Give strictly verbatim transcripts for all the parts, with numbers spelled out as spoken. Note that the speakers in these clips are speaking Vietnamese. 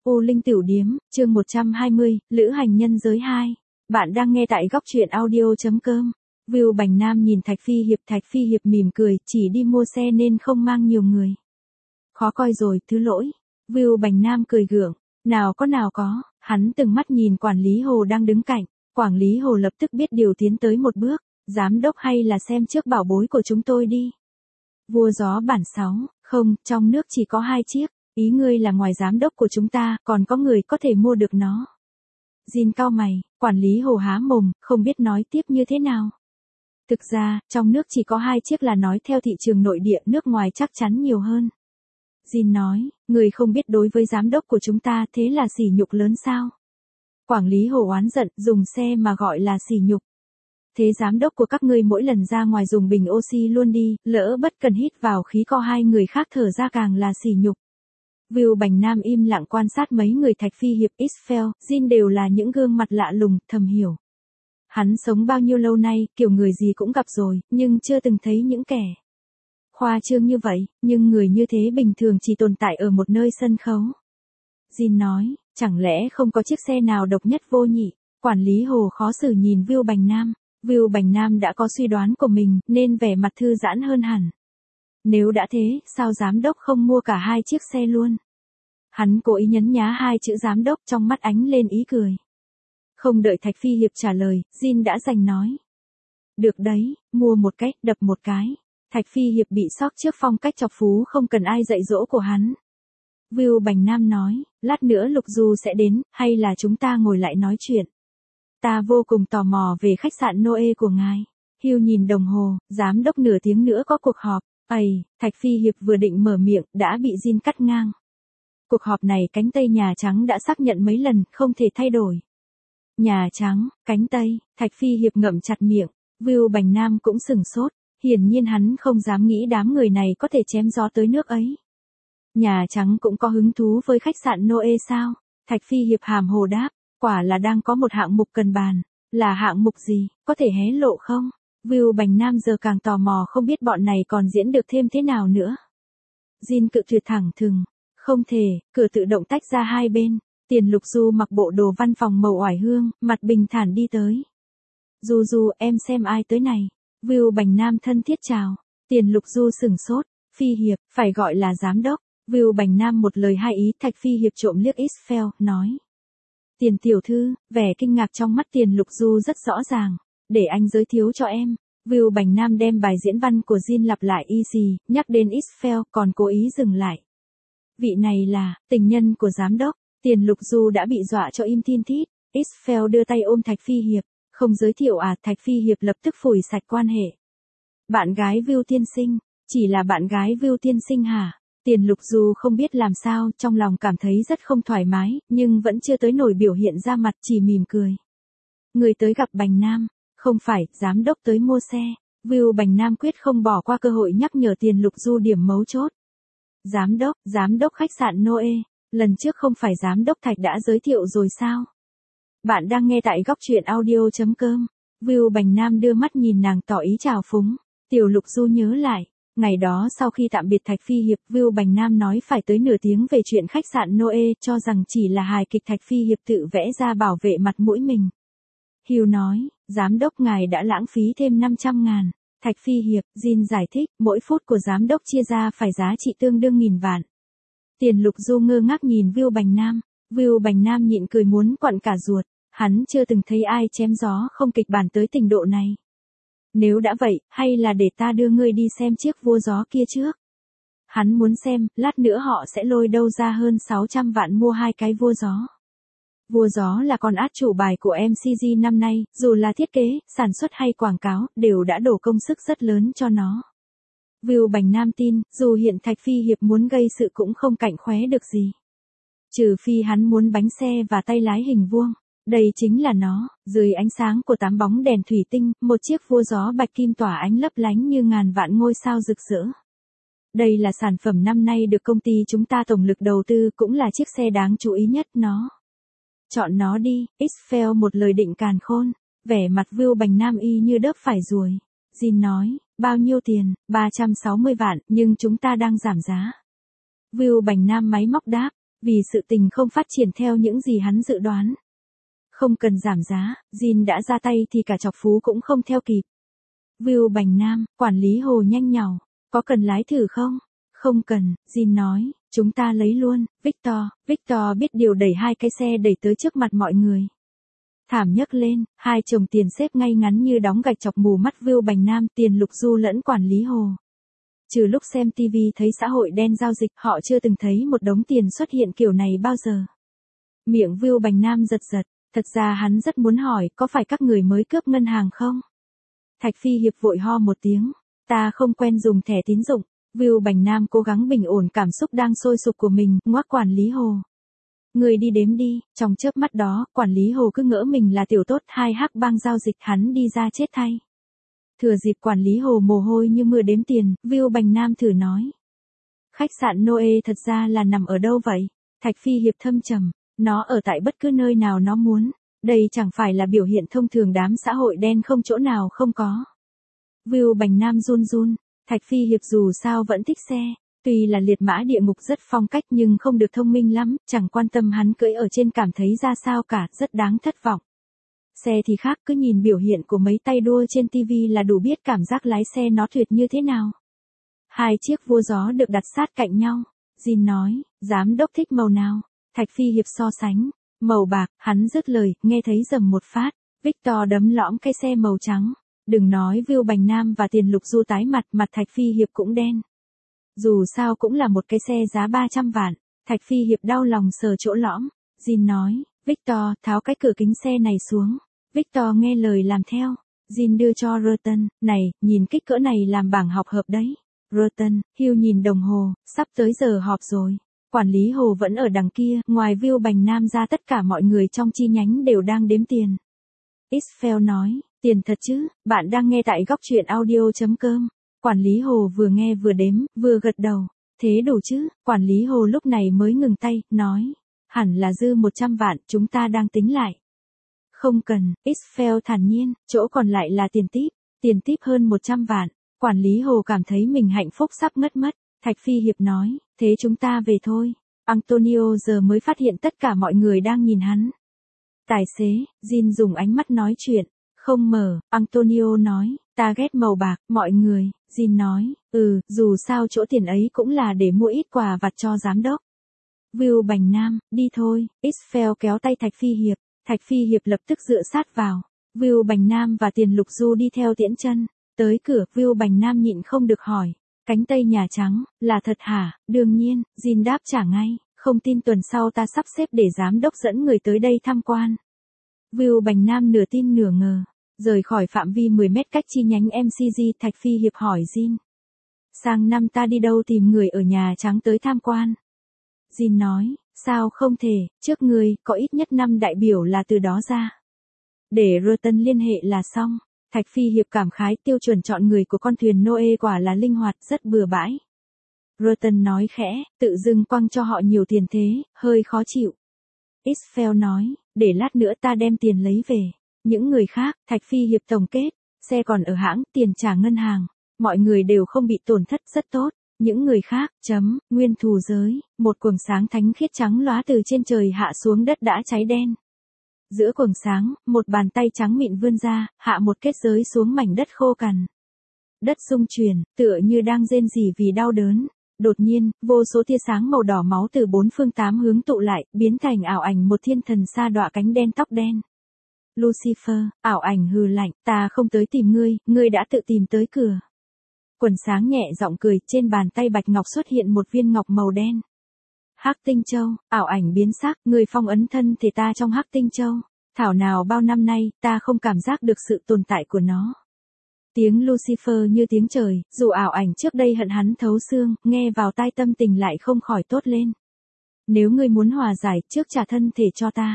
U Linh Tiểu Điếm, chương một trăm hai mươi, Lữ hành nhân giới hai. Bạn đang nghe tại góc truyện audio.com. View Bành Nam nhìn Thạch Phi Hiệp, Thạch Phi Hiệp mỉm cười, chỉ đi mua xe nên không mang nhiều người. Khó coi rồi, thứ lỗi. View Bành Nam cười gượng, nào có nào có, hắn từng mắt nhìn quản lý Hồ đang đứng cạnh, quản lý Hồ lập tức biết điều tiến tới một bước, giám đốc hay là xem trước bảo bối của chúng tôi đi. Vua gió bản sáu, không, trong nước chỉ có hai chiếc. Ý ngươi là ngoài giám đốc của chúng ta, còn có người có thể mua được nó. Jin cau mày, quản lý Hồ há mồm, không biết nói tiếp như thế nào. Thực ra, trong nước chỉ có hai chiếc là nói theo thị trường nội địa, nước ngoài chắc chắn nhiều hơn. Jin nói, người không biết đối với giám đốc của chúng ta thế là sỉ nhục lớn sao? Quản lý Hồ oán giận, dùng xe mà gọi là sỉ nhục. Thế giám đốc của các ngươi mỗi lần ra ngoài dùng bình oxy luôn đi, lỡ bất cần hít vào khí co hai người khác thở ra càng là sỉ nhục. View Bành Nam im lặng quan sát mấy người Thạch Phi Hiệp, Isfel, Jin đều là những gương mặt lạ lùng, thầm hiểu. Hắn sống bao nhiêu lâu nay, kiểu người gì cũng gặp rồi, nhưng chưa từng thấy những kẻ khoa trương như vậy, nhưng người như thế bình thường chỉ tồn tại ở một nơi sân khấu. Jin nói, chẳng lẽ không có chiếc xe nào độc nhất vô nhị? Quản lý Hồ khó xử nhìn View Bành Nam. View Bành Nam đã có suy đoán của mình, nên vẻ mặt thư giãn hơn hẳn. Nếu đã thế, sao giám đốc không mua cả hai chiếc xe luôn? Hắn cố ý nhấn nhá hai chữ giám đốc, trong mắt ánh lên ý cười. Không đợi Thạch Phi Hiệp trả lời, Jin đã giành nói. Được đấy, mua một cái, đập một cái. Thạch Phi Hiệp bị sốc trước phong cách chọc phú không cần ai dạy dỗ của hắn. View Bành Nam nói, lát nữa Lục Du sẽ đến, hay là chúng ta ngồi lại nói chuyện. Ta vô cùng tò mò về khách sạn Noe của ngài. Hugh nhìn đồng hồ, giám đốc nửa tiếng nữa có cuộc họp. Ây, Thạch Phi Hiệp vừa định mở miệng, đã bị Jin cắt ngang. Cuộc họp này cánh Tây Nhà Trắng đã xác nhận mấy lần, không thể thay đổi. Nhà Trắng, cánh Tây, Thạch Phi Hiệp ngậm chặt miệng, View Bành Nam cũng sửng sốt, hiển nhiên hắn không dám nghĩ đám người này có thể chém gió tới nước ấy. Nhà Trắng cũng có hứng thú với khách sạn Noe sao? Thạch Phi Hiệp hàm hồ đáp, quả là đang có một hạng mục cần bàn. Là hạng mục gì, có thể hé lộ không? View Bành Nam giờ càng tò mò không biết bọn này còn diễn được thêm thế nào nữa. Jin cự tuyệt thẳng thừng. Không thể, cửa tự động tách ra hai bên. Tiền Lục Du mặc bộ đồ văn phòng màu oải hương, mặt bình thản đi tới. Du Du, em xem ai tới này. View Bành Nam thân thiết chào. Tiền Lục Du sửng sốt. Phi Hiệp, phải gọi là giám đốc. View Bành Nam một lời hai ý. Thạch Phi Hiệp trộm liếc Isfel, nói. Tiền tiểu thư, vẻ kinh ngạc trong mắt Tiền Lục Du rất rõ ràng. Để anh giới thiệu cho em. View Bành Nam đem bài diễn văn của Jin lặp lại y xì, nhắc đến Isfel, còn cố ý dừng lại. Vị này là, tình nhân của giám đốc. Tiền Lục Du đã bị dọa cho im thiên thít. Isfel đưa tay ôm Thạch Phi Hiệp. Không giới thiệu à? Thạch Phi Hiệp lập tức phủi sạch quan hệ. Bạn gái View tiên sinh. Chỉ là bạn gái View tiên sinh hả? Tiền Lục Du không biết làm sao, trong lòng cảm thấy rất không thoải mái, nhưng vẫn chưa tới nổi biểu hiện ra mặt, chỉ mỉm cười. Người tới gặp Bành Nam. Không phải, giám đốc tới mua xe. View Bành Nam quyết không bỏ qua cơ hội nhắc nhở Tiền Lục Du điểm mấu chốt. Giám đốc, giám đốc khách sạn Noe. Lần trước không phải giám đốc Thạch đã giới thiệu rồi sao? Bạn đang nghe tại góc truyện audio.com. View Bành Nam đưa mắt nhìn nàng tỏ ý chào phúng. Tiểu Lục Du nhớ lại. Ngày đó sau khi tạm biệt Thạch Phi Hiệp, View Bành Nam nói phải tới nửa tiếng về chuyện khách sạn Noe, cho rằng chỉ là hài kịch. Thạch Phi Hiệp tự vẽ ra bảo vệ mặt mũi mình. Hugh nói, giám đốc ngài đã lãng phí thêm năm trăm ngàn. Thạch Phi Hiệp, Jin giải thích, mỗi phút của giám đốc chia ra phải giá trị tương đương nghìn vạn. Tiền Lục Du ngơ ngác nhìn View Bành Nam. View Bành Nam nhịn cười muốn quặn cả ruột. Hắn chưa từng thấy ai chém gió không kịch bản tới trình độ này. Nếu đã vậy, hay là để ta đưa ngươi đi xem chiếc vua gió kia trước. Hắn muốn xem, lát nữa họ sẽ lôi đâu ra hơn sáu trăm vạn mua hai cái vua gió. Vua gió là con át chủ bài của em xê giê năm nay, dù là thiết kế, sản xuất hay quảng cáo, đều đã đổ công sức rất lớn cho nó. View Bành Nam tin, dù hiện Thạch Phi Hiệp muốn gây sự cũng không cạnh khóe được gì. Trừ phi hắn muốn bánh xe và tay lái hình vuông. Đây chính là nó, dưới ánh sáng của tám bóng đèn thủy tinh, một chiếc vua gió bạch kim tỏa ánh lấp lánh như ngàn vạn ngôi sao rực rỡ. Đây là sản phẩm năm nay được công ty chúng ta tổng lực đầu tư, cũng là chiếc xe đáng chú ý nhất nó. Chọn nó đi, Isfel một lời định càn khôn, vẻ mặt View Bành Nam y như đớp phải ruồi. Jin nói, bao nhiêu tiền? ba trăm sáu mươi vạn, nhưng chúng ta đang giảm giá. View Bành Nam máy móc đáp, Vì sự tình không phát triển theo những gì hắn dự đoán. Không cần giảm giá, Jin đã ra tay thì cả chọc phú cũng không theo kịp. View Bành Nam, quản lý Hồ nhanh nhảu, có cần lái thử không? Không cần, Jin nói, chúng ta lấy luôn, Victor, Victor biết điều đẩy hai cái xe đẩy tới trước mặt mọi người. Thảm nhấc lên, hai chồng tiền xếp ngay ngắn như đóng gạch chọc mù mắt View Bành Nam, Tiền Lục Du lẫn quản lý Hồ. Trừ lúc xem ti vi thấy xã hội đen giao dịch, họ chưa từng thấy một đống tiền xuất hiện kiểu này bao giờ. Miệng View Bành Nam giật giật, thật ra hắn rất muốn hỏi có phải các người mới cướp ngân hàng không? Thạch Phi Hiệp vội ho một tiếng, ta không quen dùng thẻ tín dụng. View Bành Nam cố gắng bình ổn cảm xúc đang sôi sục của mình, ngoác quản lý Hồ. Người đi đếm đi, trong chớp mắt đó, quản lý Hồ cứ ngỡ mình là tiểu tốt hai hắc bang giao dịch, hắn đi ra chết thay. Thừa dịp quản lý Hồ mồ hôi như mưa đếm tiền, View Bành Nam thử nói. Khách sạn Noe thật ra là nằm ở đâu vậy? Thạch Phi Hiệp thâm trầm, nó ở tại bất cứ nơi nào nó muốn. Đây chẳng phải là biểu hiện thông thường đám xã hội đen không chỗ nào không có. View Bành Nam run run, Thạch Phi Hiệp dù sao vẫn thích xe. Tuy là liệt mã địa ngục rất phong cách nhưng không được thông minh lắm, chẳng quan tâm hắn cưỡi ở trên cảm thấy ra sao cả, rất đáng thất vọng. Xe thì khác, cứ nhìn biểu hiện của mấy tay đua trên ti vi là đủ biết cảm giác lái xe nó tuyệt như thế nào. Hai chiếc vua gió được đặt sát cạnh nhau. Jin nói, giám đốc thích màu nào? Thạch Phi Hiệp so sánh, màu bạc, hắn dứt lời, nghe thấy rầm một phát. Victor đấm lõm cái xe màu trắng. Đừng nói View Bành Nam và Tiền Lục Du tái mặt, mặt Thạch Phi Hiệp cũng đen. Dù sao cũng là một cái xe giá ba trăm vạn, Thạch Phi Hiệp đau lòng sờ chỗ lõm. Jin nói, Victor, tháo cái cửa kính xe này xuống. Victor nghe lời làm theo. Jin đưa cho Rotten, này, nhìn kích cỡ này làm bảng học hợp đấy. Rotten, Hugh nhìn đồng hồ, sắp tới giờ họp rồi. Quản lý Hồ vẫn ở đằng kia, ngoài View Bành Nam ra tất cả mọi người trong chi nhánh đều đang đếm tiền. Isfel nói, tiền thật chứ, bạn đang nghe tại góc truyện audio chấm com. Quản lý Hồ vừa nghe vừa đếm, vừa gật đầu. Thế đủ chứ, quản lý Hồ lúc này mới ngừng tay, nói. Hẳn là dư một trăm vạn, chúng ta đang tính lại. Không cần, Isfel thản nhiên, chỗ còn lại là tiền típ. Tiền típ hơn một trăm vạn. Quản lý Hồ cảm thấy mình hạnh phúc sắp ngất mất. Thạch Phi Hiệp nói, thế chúng ta về thôi. Antonio giờ mới phát hiện tất cả mọi người đang nhìn hắn. Tài xế, Jin dùng ánh mắt nói chuyện. Không mở, Antonio nói, ta ghét màu bạc, mọi người. Jin nói, ừ, dù sao chỗ tiền ấy cũng là để mua ít quà vặt cho giám đốc. View Bành Nam, đi thôi. Isfel kéo tay Thạch Phi Hiệp. Thạch Phi Hiệp lập tức dựa sát vào. View Bành Nam và Tiền Lục Du đi theo tiễn chân. Tới cửa, View Bành Nam nhịn không được hỏi. Cánh Tây Nhà Trắng, là thật hả? Đương nhiên, Jin đáp trả ngay. Không tin tuần sau ta sắp xếp để giám đốc dẫn người tới đây tham quan. View Bành Nam nửa tin nửa ngờ. Rời khỏi phạm vi mười mét cách chi nhánh em xê giê, Thạch Phi Hiệp hỏi Jin. Sang năm ta đi đâu tìm người ở Nhà Trắng tới tham quan? Jin nói, sao không thể, trước người, có ít nhất năm đại biểu là từ đó ra. Để Rotten liên hệ là xong. Thạch Phi Hiệp cảm khái tiêu chuẩn chọn người của con thuyền Noe quả là linh hoạt, rất bừa bãi. Rotten nói khẽ, tự dưng quăng cho họ nhiều tiền thế, hơi khó chịu. Isfel nói, để lát nữa ta đem tiền lấy về. Những người khác, Thạch Phi Hiệp tổng kết, xe còn ở hãng, tiền trả ngân hàng. Mọi người đều không bị tổn thất, rất tốt. Những người khác, chấm, nguyên thù giới, một quầng sáng thánh khiết trắng lóa từ trên trời hạ xuống đất đã cháy đen. Giữa quầng sáng, một bàn tay trắng mịn vươn ra, hạ một kết giới xuống mảnh đất khô cằn. Đất rung chuyển, tựa như đang rên rỉ vì đau đớn. Đột nhiên, vô số tia sáng màu đỏ máu từ bốn phương tám hướng tụ lại, biến thành ảo ảnh một thiên thần sa đọa cánh đen tóc đen. Lucifer, ảo ảnh hừ lạnh, ta không tới tìm ngươi, ngươi đã tự tìm tới cửa. Quần sáng nhẹ giọng cười, trên bàn tay bạch ngọc xuất hiện một viên ngọc màu đen. Hắc Tinh Châu, ảo ảnh biến sắc, người phong ấn thân thể ta trong Hắc Tinh Châu. Thảo nào bao năm nay, ta không cảm giác được sự tồn tại của nó. Tiếng Lucifer như tiếng trời, dù ảo ảnh trước đây hận hắn thấu xương, nghe vào tai tâm tình lại không khỏi tốt lên. Nếu ngươi muốn hòa giải, trước trả thân thể cho ta.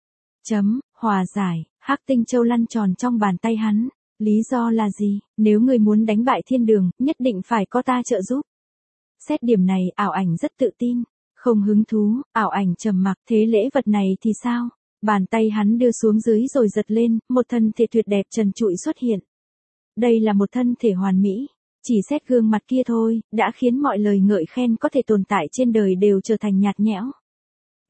Chấm, hòa giải, Hắc Tinh Châu lăn tròn trong bàn tay hắn. Lý do là gì? Nếu ngươi muốn đánh bại thiên đường, nhất định phải có ta trợ giúp. Xét điểm này, ảo ảnh rất tự tin. Không hứng thú, ảo ảnh trầm mặc, thế lễ vật này thì sao? Bàn tay hắn đưa xuống dưới rồi giật lên, một thân thể tuyệt đẹp trần trụi xuất hiện. Đây là một thân thể hoàn mỹ. Chỉ xét gương mặt kia thôi, đã khiến mọi lời ngợi khen có thể tồn tại trên đời đều trở thành nhạt nhẽo.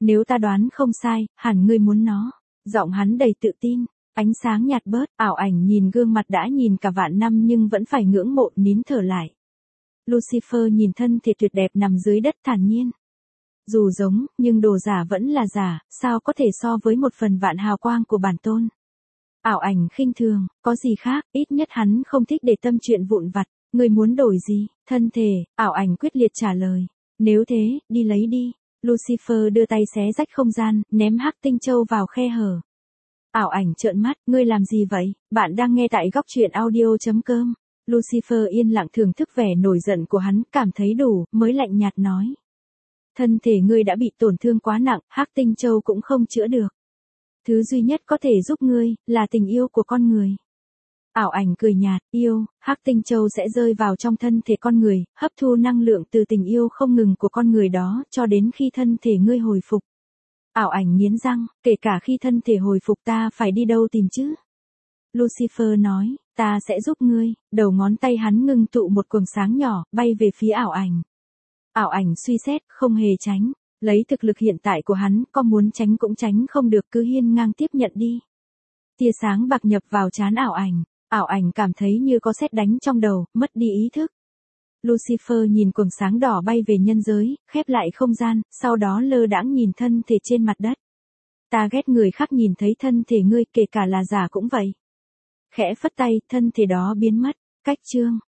Nếu ta đoán không sai, hẳn ngươi muốn nó. Giọng hắn đầy tự tin, ánh sáng nhạt bớt, ảo ảnh nhìn gương mặt đã nhìn cả vạn năm nhưng vẫn phải ngưỡng mộ nín thở lại. Lucifer nhìn thân thể tuyệt đẹp nằm dưới đất thản nhiên. Dù giống, nhưng đồ giả vẫn là giả, sao có thể so với một phần vạn hào quang của bản tôn. Ảo ảnh khinh thường, có gì khác, ít nhất hắn không thích để tâm chuyện vụn vặt. Người muốn đổi gì? Thân thể, ảo ảnh quyết liệt trả lời. Nếu thế, đi lấy đi. Lucifer đưa tay xé rách không gian, ném hắc tinh châu vào khe hở. Ảo ảnh trợn mắt, ngươi làm gì vậy? Bạn đang nghe tại góc truyện audio.com. Lucifer yên lặng thưởng thức vẻ nổi giận của hắn, cảm thấy đủ, mới lạnh nhạt nói. Thân thể ngươi đã bị tổn thương quá nặng, hắc tinh châu cũng không chữa được. Thứ duy nhất có thể giúp ngươi, là tình yêu của con người. Ảo ảnh cười nhạt, yêu, hắc tinh châu sẽ rơi vào trong thân thể con người, hấp thu năng lượng từ tình yêu không ngừng của con người đó, cho đến khi thân thể ngươi hồi phục. Ảo ảnh nghiến răng, kể cả khi thân thể hồi phục ta phải đi đâu tìm chứ? Lucifer nói, ta sẽ giúp ngươi, đầu ngón tay hắn ngưng tụ một quầng sáng nhỏ, bay về phía ảo ảnh. Ảo ảnh suy xét, không hề tránh, lấy thực lực hiện tại của hắn, có muốn tránh cũng tránh không được, cứ hiên ngang tiếp nhận đi. Tia sáng bạc nhập vào trán ảo ảnh, ảo ảnh cảm thấy như có sét đánh trong đầu, mất đi ý thức. Lucifer nhìn quầng sáng đỏ bay về nhân giới, khép lại không gian, sau đó lơ đãng nhìn thân thể trên mặt đất. Ta ghét người khác nhìn thấy thân thể ngươi, kể cả là giả cũng vậy. Khẽ phất tay, thân thể đó biến mất. Cách chương